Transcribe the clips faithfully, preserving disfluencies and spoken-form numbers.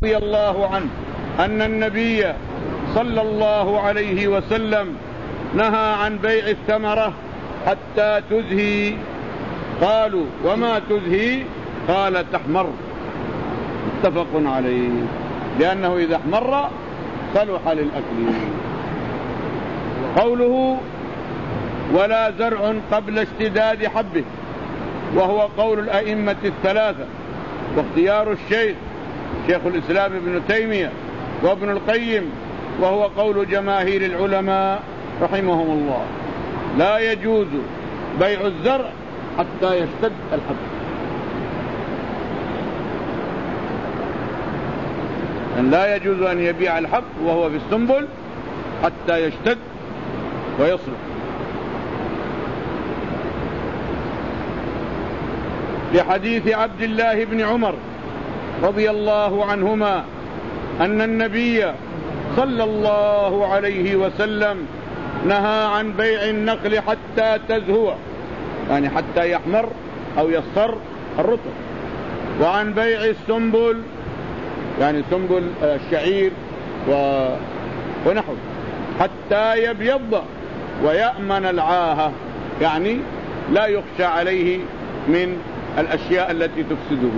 رضي الله عنه أن النبي صلى الله عليه وسلم نهى عن بيع الثمرة حتى تزهي. قالوا وما تزهي؟ قال تحمر. متفق عليه، لأنه إذا احمر صلح للأكل. قوله ولا زرع قبل اشتداد حبه، وهو قول الأئمة الثلاثة، واختيار الشيخ شيخ الإسلام ابن تيمية وابن القيم، وهو قول جماهير العلماء رحمهم الله. لا يجوز بيع الزرع حتى يشتد الحب. أن لا يجوز أن يبيع الحب وهو في السنبل حتى يشتد ويصلح. لحديث عبد الله بن عمر رضي الله عنهما أن النبي صلى الله عليه وسلم نهى عن بيع النخل حتى تزهو، يعني حتى يحمر أو يصفر الرطب، وعن بيع السنبل، يعني سنبل الشعير ونحو، حتى يبيض ويأمن العاهة، يعني لا يخشى عليه من الأشياء التي تفسده.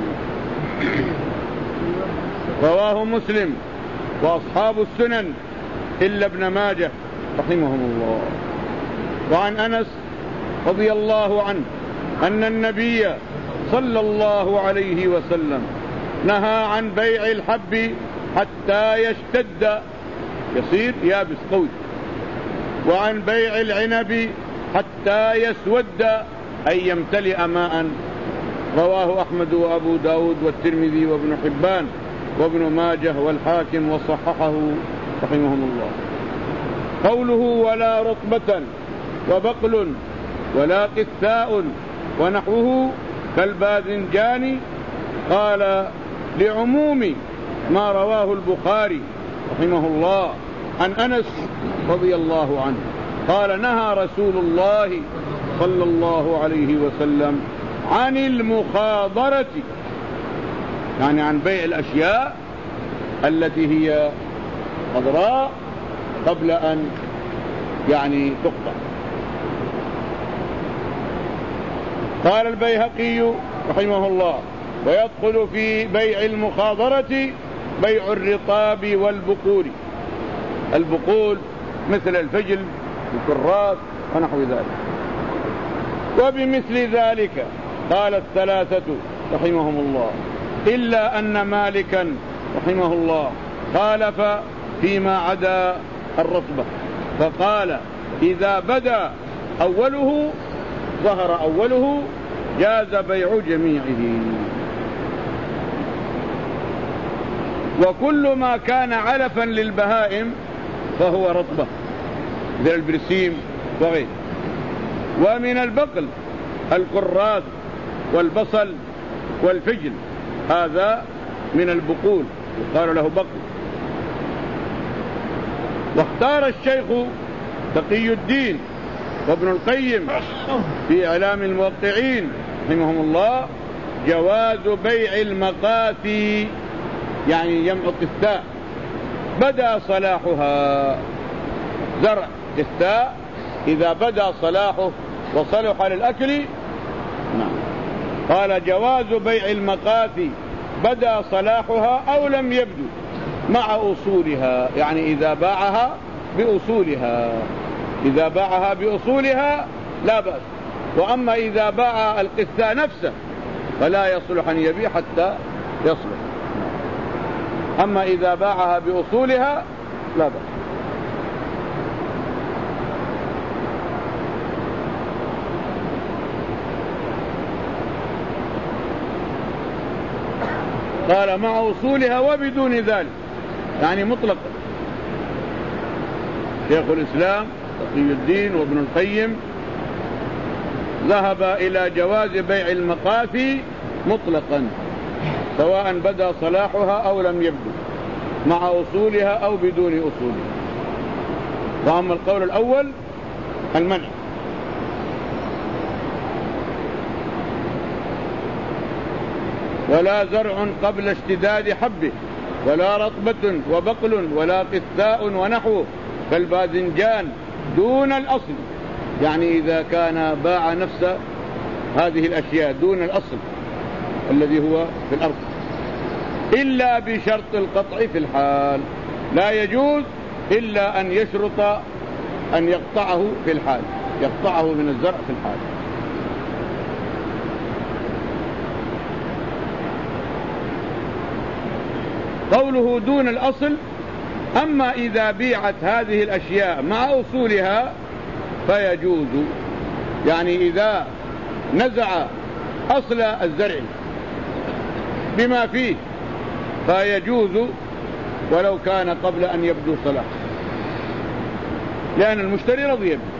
رواه مسلم وأصحاب السنن إلا ابن ماجه رحمهم الله. وعن أنس رضي الله عنه أن النبي صلى الله عليه وسلم نهى عن بيع الحب حتى يشتد، يصير يابس قوي، وعن بيع العنب حتى يسود، أي يمتلئ ماء. رواه أحمد وأبو داود والترمذي وابن حبان وابن ماجه والحاكم وصححه رحمهم الله. قوله ولا رطبة وبقل ولا قثاء ونحوه كالباذنجان، قال لعموم ما رواه البخاري رحمه الله عن أنس رضي الله عنه قال نهى رسول الله صلى الله عليه وسلم عن المخاضرة، يعني عن بيع الأشياء التي هي خضراء قبل أن يعني تقطع. قال البيهقي رحمه الله ويدخل في بيع المخاضرة بيع الرطاب والبقول، البقول مثل الفجل والكراث ونحو ذلك. وبمثل ذلك قال الثلاثة رحمهم الله، إلا أن مالكا رحمه الله خالف فيما عدا الرطبة، فقال إذا بدا أوله ظهر أوله جاز بيع جميعه. وكل ما كان علفا للبهائم فهو رطبة مثل البرسيم وغيره. ومن البقل الكراث والبصل والفجل، هذا من البقول يقال له بقل. واختار الشيخ تقي الدين وابن القيم في إعلام الموقعين رحمهم الله جواز بيع المقاثي، يعني جمع قثاء بدا صلاحها، زرع قثاء إذا بدا صلاحه وصلح للأكل. نعم. قال جواز بيع المقاثي بدا صلاحها أو لم يبدو مع أصولها، يعني إذا باعها بأصولها، إذا باعها بأصولها لا بأس. وأما إذا باع القثاء نفسه فلا يصلح أن يبيع حتى يصلح. أما إذا باعها بأصولها لا بأس. قال مع أصولها وبدون ذلك، يعني مطلقا. شيخ الإسلام تقي الدين وابن القيم ذهب إلى جواز بيع المقاثي مطلقا سواء بدا صلاحها أو لم يبدو، مع أصولها أو بدون أصولها. وأما القول الأول المنع. ولا زرع قبل اشتداد حبه، ولا رطبة وبقل ولا قثاء ونحوه كالباذنجان دون الأصل، يعني إذا كان باع نفس هذه الأشياء دون الأصل الذي هو في الأرض، إلا بشرط القطع في الحال، لا يجوز إلا أن يشرط أن يقطعه في الحال، يقطعه من الزرع في الحال. قوله دون الأصل، أما إذا بيعت هذه الأشياء مع أصولها فيجوز، يعني إذا نزع أصل الزرع بما فيه فيجوز ولو كان قبل أن يبدو صلاح، لأن المشتري رضي به.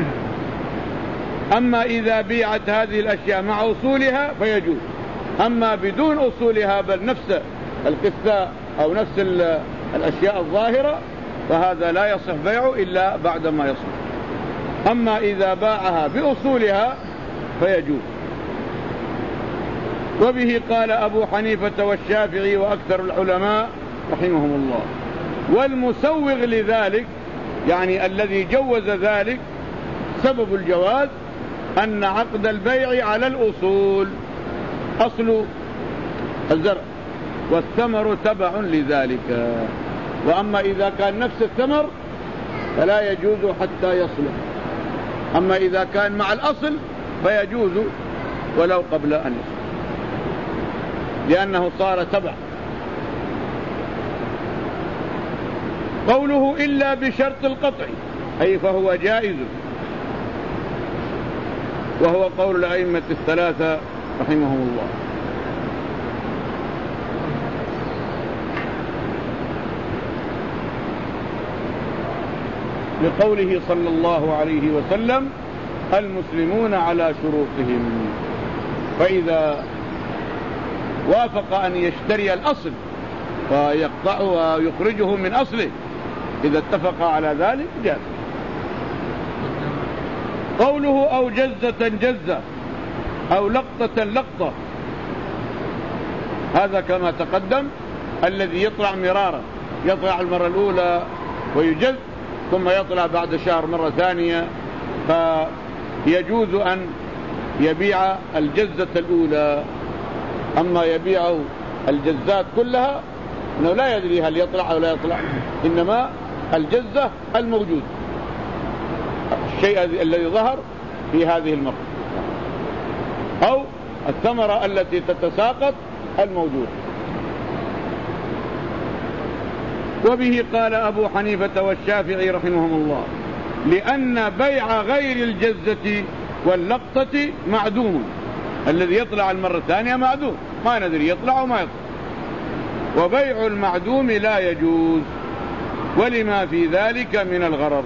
أما إذا بيعت هذه الأشياء مع أصولها فيجوز، أما بدون أصولها بل نفس القثاء أو نفس الأشياء الظاهرة فهذا لا يصح بيعه إلا بعد ما يصح. أما إذا باعها بأصولها فيجوز. وبه قال أبو حنيفة والشافعي وأكثر العلماء رحمهم الله. والمسوغ لذلك، يعني الذي جوز ذلك، سبب الجواز أن عقد البيع على الأصول، أصل الزرع والثمر تبع لذلك. وأما إذا كان نفس الثمر فلا يجوز حتى يصلح، أما إذا كان مع الأصل فيجوز ولو قبل أن يصلح، لأنه صار تبع. قوله إلا بشرط القطع، أي فهو جائز، وهو قول الأئمة الثلاثة رحمهم الله. لقوله صلى الله عليه وسلم المسلمون على شروطهم، فإذا وافق أن يشتري الأصل فيقطعه ويخرجه من أصله، إذا اتفق على ذلك جاز. قوله أو جزة جزة أو لقطة لقطة، هذا كما تقدم الذي يطلع مرارا، يطلع المرة الأولى ويجز ثم يطلع بعد شهر مرة ثانية، فيجوز أن يبيع الجزة الأولى. أما يبيع الجزات كلها أنه لا يدري هل يطلع أو لا يطلع، إنما الجزة الموجود، الشيء الذي ظهر في هذه المرة، أو الثمرة التي تتساقط الموجود. وبه قال أبو حنيفة والشافعي رحمهم الله، لأن بيع غير الجزة واللقطة معدوم، الذي يطلع المرة الثانية معدوم، ما ندري يطلع وما يطلع، وبيع المعدوم لا يجوز ولما في ذلك من الغرر.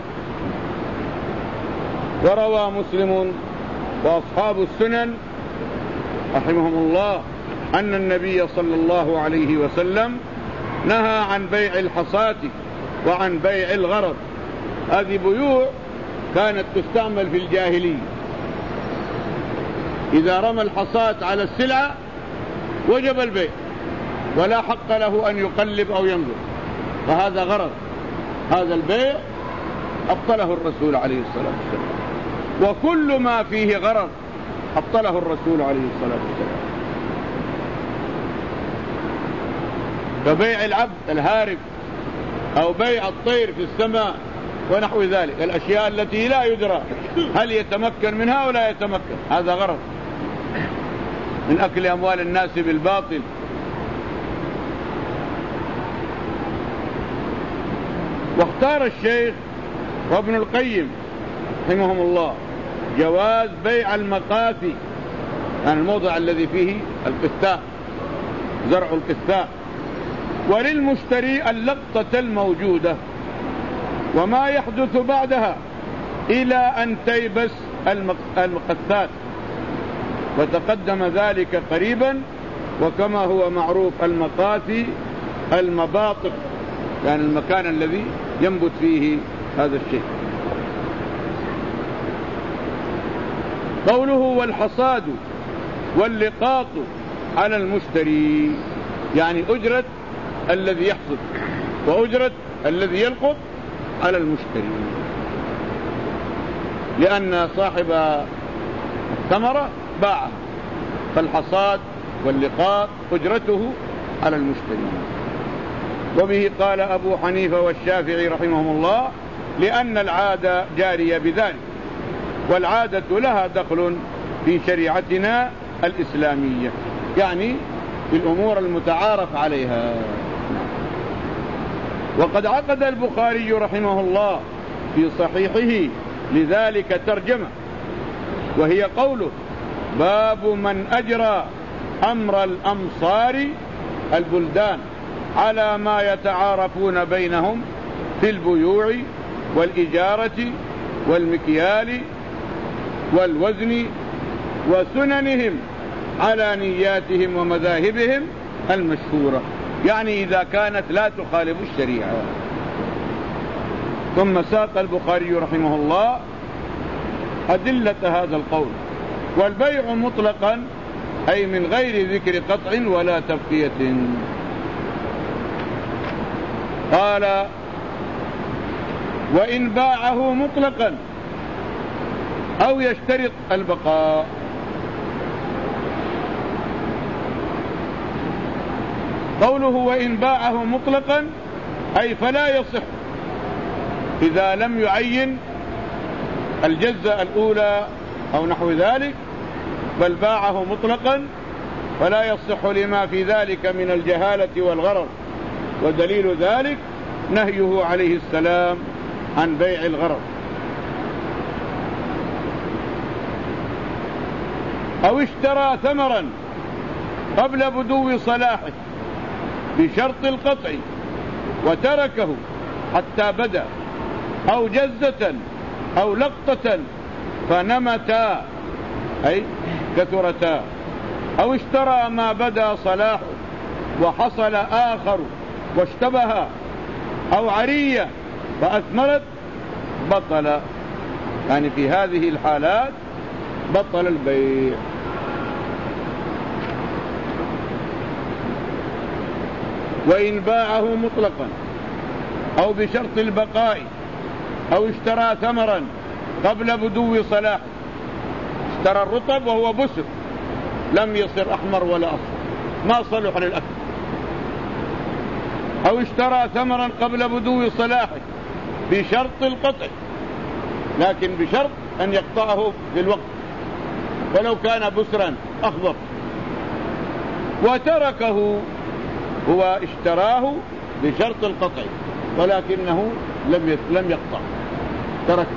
وروى مسلم وأصحاب السنن رحمهم الله أن النبي صلى الله عليه وسلم نهى عن بيع الحصاة وعن بيع الغرر. هذه بيوع كانت تستعمل في الجاهلية، إذا رمى الحصاة على السلعة وجب البيع ولا حق له أن يقلب أو ينظر، فهذا غرر. هذا البيع أبطله الرسول عليه الصلاة والسلام، وكل ما فيه غرر أبطله الرسول عليه الصلاة والسلام، كبيع العبد الهارب أو بيع الطير في السماء ونحو ذلك، الأشياء التي لا يدرى هل يتمكن منها ولا يتمكن، هذا غرر من أكل أموال الناس بالباطل. واختار الشيخ وابن القيم رحمهم الله جواز بيع المقاثي، يعني الموضع الذي فيه القثاء، زرع القثاء، وللمشتري اللقطة الموجودة وما يحدث بعدها إلى أن تيبس المقثات، وتقدم ذلك قريبا. وكما هو معروف المقاثي المباطق، يعني المكان الذي ينبت فيه هذا الشيء. قوله والحصاد واللقاط على المشتري، يعني أجرة الذي يحصد وأجرة الذي يلقط على المشتري، لأن صاحب الثمرة باعها، فالحصاد واللقاط أجرته على المشتري. وبه قال أبو حنيفة والشافعي رحمهم الله: لأن العادة جارية بذلك، والعادة لها دخل في شريعتنا الإسلامية، يعني في الأمور المتعارف عليها. وقد عقد البخاري رحمه الله في صحيحه لذلك ترجمة، وهي قوله: باب من أجرى أمر الأمصار البلدان على ما يتعارفون بينهم في البيوع والإجارة والمكيال والوزن وسننهم على نياتهم ومذاهبهم المشهورة، يعني إذا كانت لا تخالف الشريعة. ثم ساق البخاري رحمه الله أدلة هذا القول: والبيع مطلقا أي من غير ذكر قطع ولا تبقية. قال: وإن باعه مطلقا أو يشترط البقاء. قوله وإن باعه مطلقا أي فلا يصح إذا لم يعين الجزة الأولى أو نحو ذلك، بل باعه مطلقا فلا يصح لما في ذلك من الجهالة والغرر، ودليل ذلك نهيه عليه السلام عن بيع الغرر. أو اشترى ثمرا قبل بدو صلاحه بشرط القطع وتركه حتى بدا، أو جزة أو لقطة فنمتا أي كثرتا، أو اشترى ما بدا صلاحه وحصل آخر واشتبه، أو عرية فأثمرت بطل، يعني في هذه الحالات بطل البيع. وإن باعه مطلقا أو بشرط البقاء أو اشترى ثمرا قبل بدو صلاحه، اشترى الرطب وهو بسر لم يصر أحمر ولا أصفر ما صلح للأكل، أو اشترى ثمرا قبل بدو صلاحه بشرط القطع، لكن بشرط أن يقطعه في الوقت ولو كان بسرا أخضر، وتركه، هو اشتراه بشرط القطع ولكنه لم لم يقطع، تركه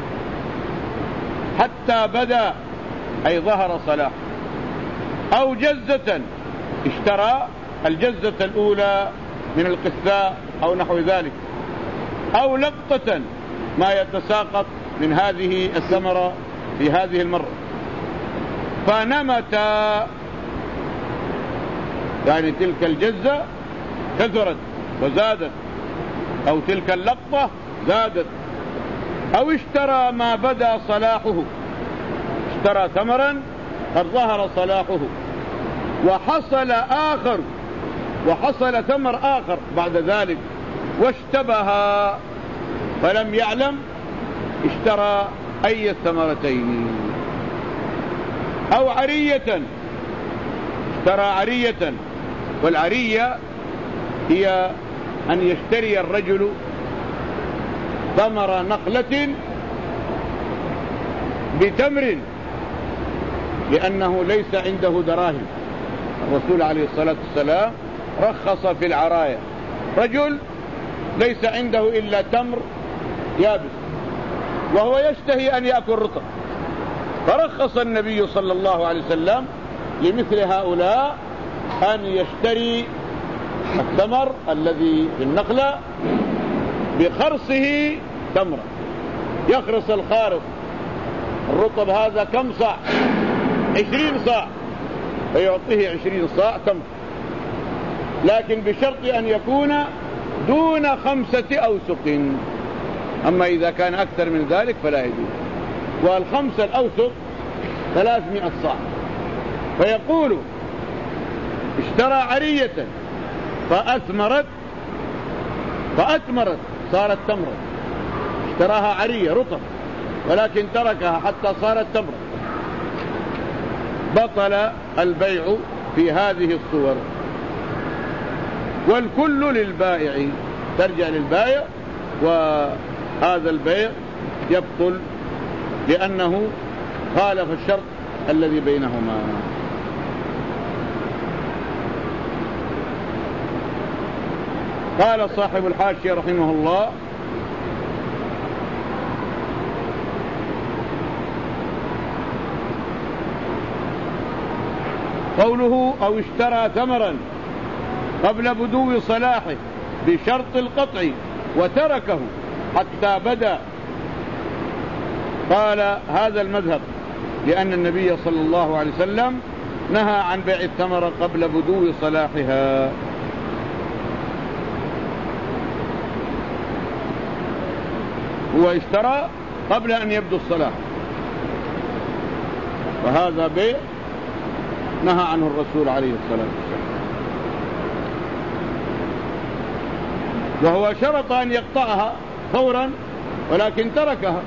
حتى بدا أي ظهر صلاح. أو جزة، اشترى الجزة الأولى من القثاء أو نحو ذلك، أو لقطة ما يتساقط من هذه الثمرة في هذه المرة، فنمتا يعني تلك الجزة كثرت وزادت، أو تلك اللقطة زادت. أو اشترى ما بدا صلاحه، اشترى ثمرا قد ظهر صلاحه وحصل آخر، وحصل ثمر آخر بعد ذلك واشتبه فلم يعلم، اشترى أي الثمرتين. أو عرية، اشترى عرية، والعرية هي أن يشتري الرجل ثمر نخلة بتمر لأنه ليس عنده دراهم. الرسول عليه الصلاة والسلام رخص في العراية، رجل ليس عنده إلا تمر يابس وهو يشتهي أن يأكل رطب، فرخص النبي صلى الله عليه وسلم لمثل هؤلاء أن يشتري الثمر الذي في النخلة بخرصه تمرة، يخرص الخارص الرطب هذا كم صاع؟ عشرين صاع، فيعطيه عشرين صاع تمر، لكن بشرط أن يكون دون خمسة أوسق، أما إذا كان أكثر من ذلك فلا يجوز. والخمسة الأوسق ثلاثمائة صاع. فيقول اشترى عرية فأثمرت فأثمرت صارت تمرة، اشتراها عرية رطب ولكن تركها حتى صارت تمرة، بطل البيع في هذه الصور. والكل للبائع، ترجع للبائع، وهذا البيع يبطل لأنه خالف الشرط الذي بينهما. قال صاحب الحاشية رحمه الله: قوله أو اشترى ثمرا قبل بدو صلاحه بشرط القطع وتركه حتى بدا، قال هذا المذهب لأن النبي صلى الله عليه وسلم نهى عن بيع الثمرة قبل بدو صلاحها. هو اشترى قبل أن يبدو الصلاح، وهذا بيع نهى عنه الرسول عليه الصلاة والسلام. وهو شرط أن يقطعها فورا ولكن تركها،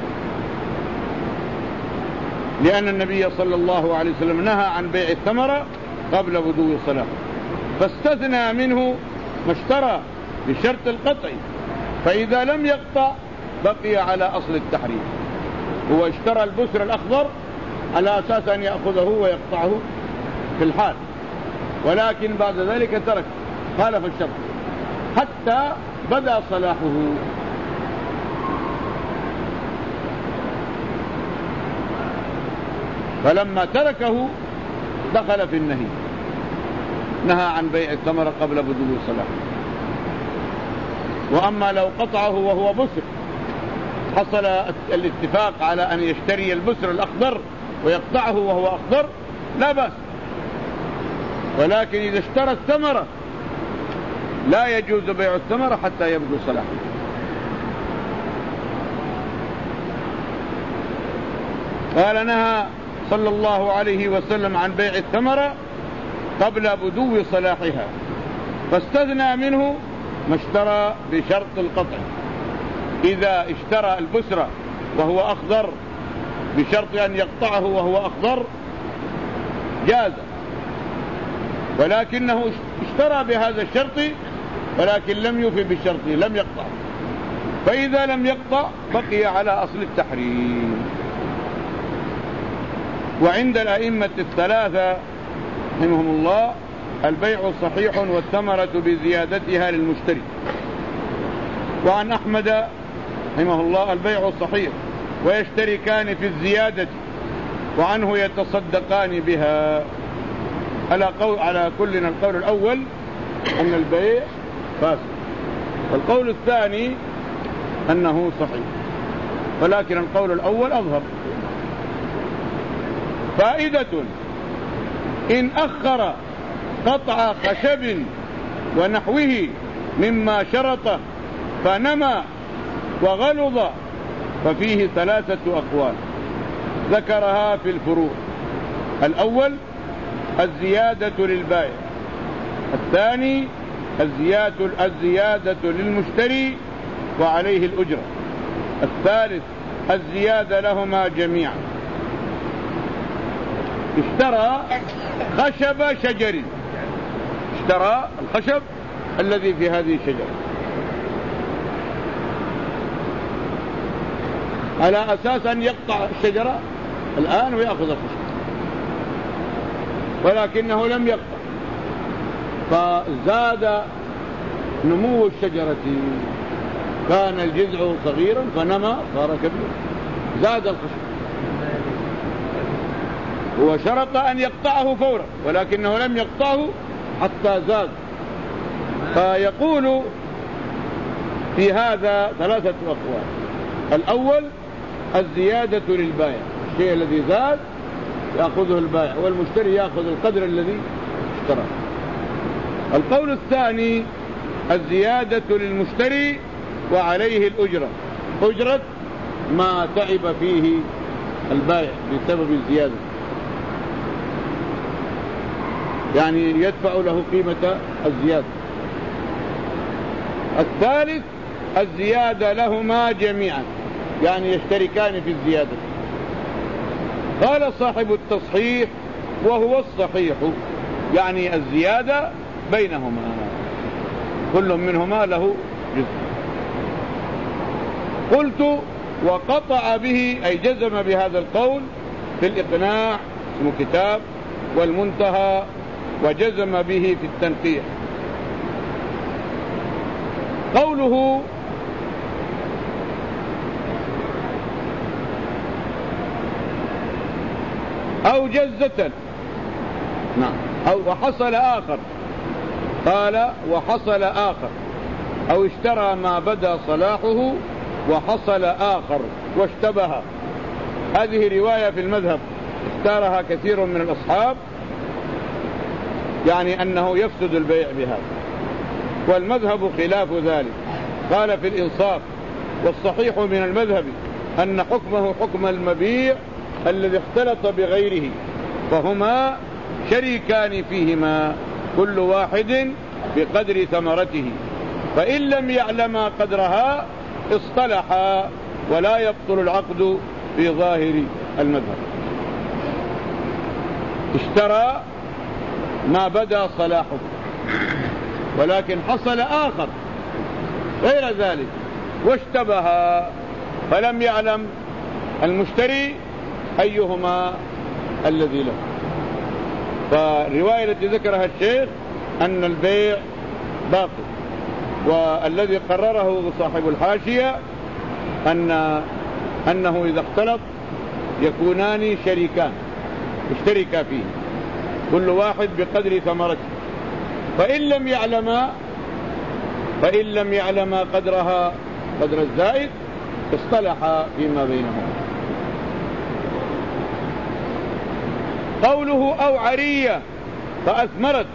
لأن النبي صلى الله عليه وسلم نهى عن بيع الثمرة قبل بدو الصلاح، فاستثنى منه ما اشترى بشرط القطع، فإذا لم يقطع بقي على أصل التحريم. هو اشترى البسر الأخضر على أساس أن يأخذه ويقطعه في الحال، ولكن بعد ذلك ترك، خالف الشرط حتى بدأ صلاحه. فلما تركه دخل في النهي، نهى عن بيع الثمرة قبل بدو صلاحه. وأما لو قطعه وهو بسر، حصل الاتفاق على أن يشتري البسر الأخضر ويقطعه وهو أخضر لا بأس، ولكن إذا اشترى الثمرة لا يجوز بيع الثمرة حتى يبدو صلاحه. قال نهى صلى الله عليه وسلم عن بيع الثمرة قبل بدو صلاحها، فاستثنى منه ما اشترى بشرط القطع. إذا اشترى البسرة وهو أخضر بشرط أن يقطعه وهو أخضر جاز، ولكنه اشترى بهذا الشرط ولكن لم يوفي بالشرط، لم يقطع، فإذا لم يقطع بقي على أصل التحريم. وعند الأئمة الثلاثة رحمهم الله البيع صحيح والثمرة بزيادتها للمشتري. وعن أحمد رحمه الله البيع صحيح ويشتركان في الزيادة، وعنه يتصدقان بها. على قول على كلنا القول الأول أن البيع فاسد، والقول الثاني أنه صحيح، ولكن القول الأول أظهر. فائدة: إن أخر قطع خشب ونحوه مما شرط فنمى وغلظ ففيه ثلاثة أقوال ذكرها في الفروع. الأول الزيادة للبائع، الثاني الزيادة, الزيادة للمشتري وعليه الأجرة، الثالث الزيادة لهما جميعا. اشترى خشب شجر، اشترى الخشب الذي في هذه الشجرة على أساس أن يقطع الشجرة الآن ويأخذ الخشب، ولكنه لم يقطع، فزاد نمو الشجرة، كان الجذع صغيرا فنمى صار كبيرا، زاد الخشب. هو شرط أن يقطعه فورا ولكنه لم يقطعه حتى زاد. فيقول في هذا ثلاثة أقوال. الأول الزيادة للبائع، الشيء الذي زاد يأخذه البائع والمشتري يأخذ القدر الذي اشترى. القول الثاني الزيادة للمشتري وعليه الأجرة، أجرة ما تعب فيه البائع بسبب الزيادة، يعني يدفع له قيمة الزيادة. الثالث الزيادة لهما جميعا، يعني يشتركان في الزيادة. قال صاحب التصحيح وهو الصحيح، يعني الزيادة بينهما، كل منهما له جزء. قلت وقطع به أي جزم بهذا القول في الإقناع اسمه كتاب، والمنتهى، وجزم به في التنقيح. قوله أو جزة، نعم، أو وحصل آخر، قال وحصل آخر، أو اشترى ما بدا صلاحه وحصل آخر واشتبه. هذه رواية في المذهب اختارها كثير من الأصحاب، يعني أنه يفسد البيع بهذا، والمذهب خلاف ذلك. قال في الإنصاف والصحيح من المذهب أن حكمه حكم المبيع الذي اختلط بغيره، فهما شريكان فيهما كل واحد بقدر ثمرته، فإن لم يعلما قدرها اصطلحا ولا يبطل العقد في ظاهر المذهب. اشترى ما بدا صلاحه، ولكن حصل آخر غير ذلك واشتبه، فلم يعلم المشتري أيهما الذي له. فالرواية التي ذكرها الشيخ أن البيع باطل، والذي قرره صاحب الحاشية أن أنه إذا اختلط يكونان شريكان اشتركا فيه كل واحد بقدر ثمرته، فإن لم يعلما فإن لم يعلما قدرها قدر الزائد اصطلحا فيما بينهم. قوله أو عرية فأثمرت،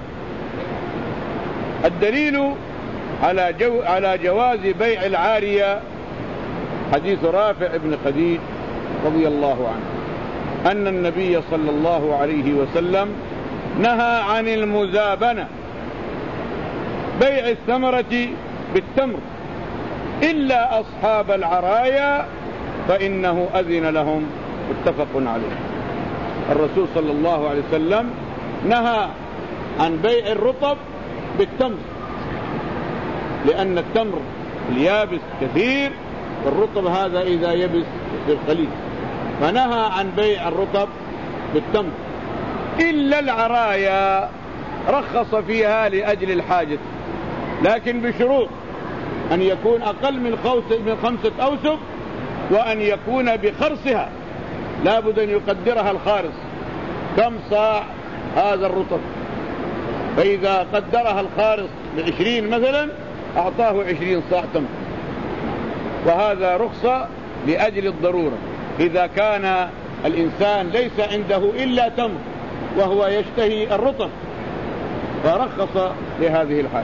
الدليل على جو على جواز بيع العارية حديث رافع بن خديج رضي الله عنه أن النبي صلى الله عليه وسلم نهى عن المزابنة، بيع الثمرة بالتمر، إلا أصحاب العرايا فإنه أذن لهم، متفق عليه. الرسول صلى الله عليه وسلم نهى عن بيع الرطب بالتمر، لأن التمر اليابس كثير، والرطب هذا إذا يبس يصير قليل، فنهى عن بيع الرطب بالتمر. إلا العرايا رخص فيها لأجل الحاجة، لكن بشروط: أن يكون أقل من خمسة أوسق، وأن يكون بخرصها، لا بد أن يقدرها الخارص كم صاع هذا الرطب، فإذا قدرها الخارص بعشرين مثلا أعطاه عشرين صاع تمر، وهذا رخصة لأجل الضرورة، إذا كان الإنسان ليس عنده إلا تمر وهو يشتهي الرطب فرخص لهذه الحاجة.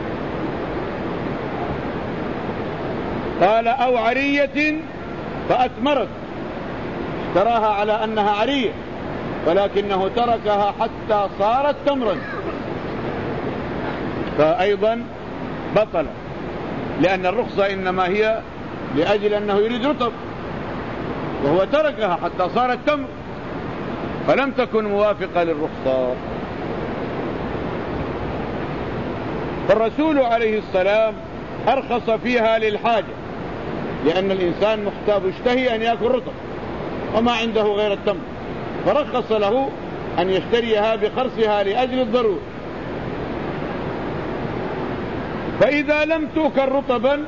قال أو عرية فأثمرت، اشتراها على أنها عرية ولكنه تركها حتى صارت تمرا، فأيضا بطل، لأن الرخصة إنما هي لأجل أنه يريد رطب، وهو تركها حتى صارت تمر، فلم تكن موافقة للرخصة. فالرسول عليه السلام أرخص فيها للحاجة، لأن الإنسان محتاج يشتهي أن يأكل رطب وما عنده غير التمر، فرخص له أن يشتريها بخرصها لأجل الضرورة. فإذا لم توكل رطبا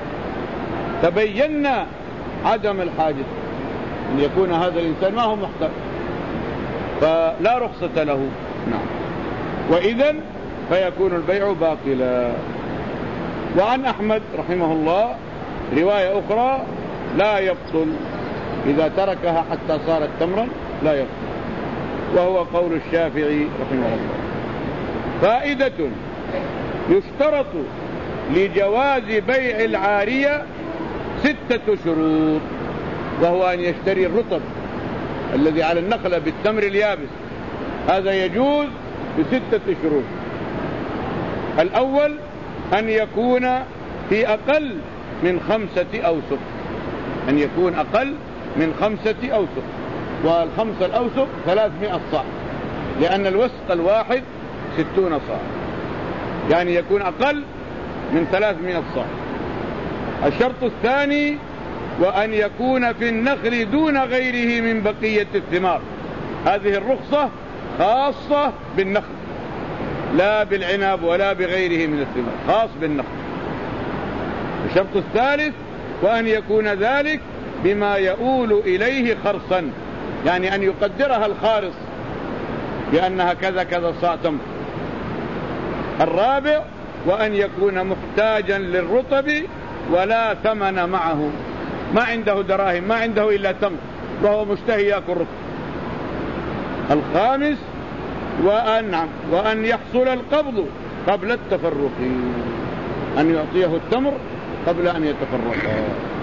تبين عدم الحاجة، أن يكون هذا الإنسان ما هو محتاج، فلا رخصة له. نعم. وإذن فيكون البيع باطلا. وعن أحمد رحمه الله رواية أخرى: لا يبطل إذا تركها حتى صارت تمرا، لا يبطل، وهو قول الشافعي رحمه الله. فائدة: يشترط لجواز بيع العارية ستة شروط، وهو أن يشتري الرطب الذي على النخلة بالتمر اليابس، هذا يجوز بستة شروط. الأول أن يكون في أقل من خمسة أوسق، أن يكون أقل من خمسة أوسق، والخمسة الأوسق ثلاثمائة صاع، لأن الوسق الواحد ستون صاع، يعني يكون أقل من ثلاثمائة صاع. الشرط الثاني وأن يكون في النخل دون غيره من بقية الثمار. هذه الرخصة خاصة بالنخل، لا بالعنب ولا بغيره من الثمار، خاص بالنخل. الشرط الثالث وأن يكون ذلك بما يؤول إليه خرصا، يعني أن يقدرها الخارص بأنها كذا كذا صاع تمر. الرابع وأن يكون محتاجا للرطب ولا ثمن معه، ما عنده دراهم، ما عنده إلا تمر وهو مشتهي يأكل رطب. الخامس وأن, وأن يحصل القبض قبل التفرق، أن يعطيه التمر قبل أن يتفرق.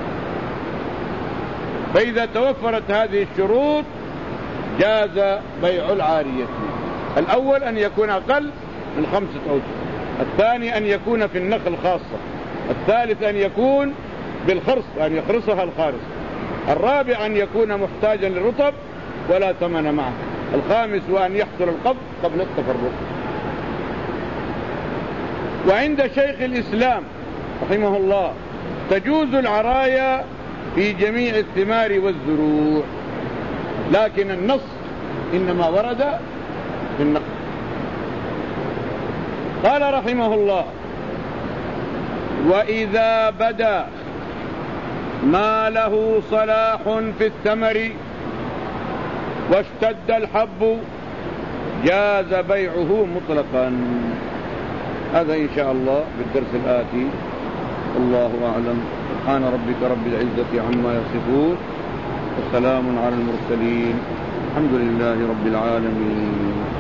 فإذا توفرت هذه الشروط جاز بيع العارية. الأول أن يكون أقل من خمسة أوسق، الثاني أن يكون في النخل خاصة، الثالث أن يكون بالخرص، أن يخرصها الخارص، الرابع أن يكون محتاجا للرطب ولا ثمن معه، الخامس وأن يحصل القبض قبل التفرق. وعند شيخ الإسلام رحمه الله تجوز العرايا في جميع الثمار والزروع، لكن النص إنما ورد في النقل. قال رحمه الله: وإذا بدا ما له صلاح في الثمر واشتد الحب جاز بيعه مطلقا. هذا إن شاء الله بالدرس الآتي، والله أعلم. سبحان ربك رب العزة عما يصفون وسلام على المرسلين، الحمد لله رب العالمين.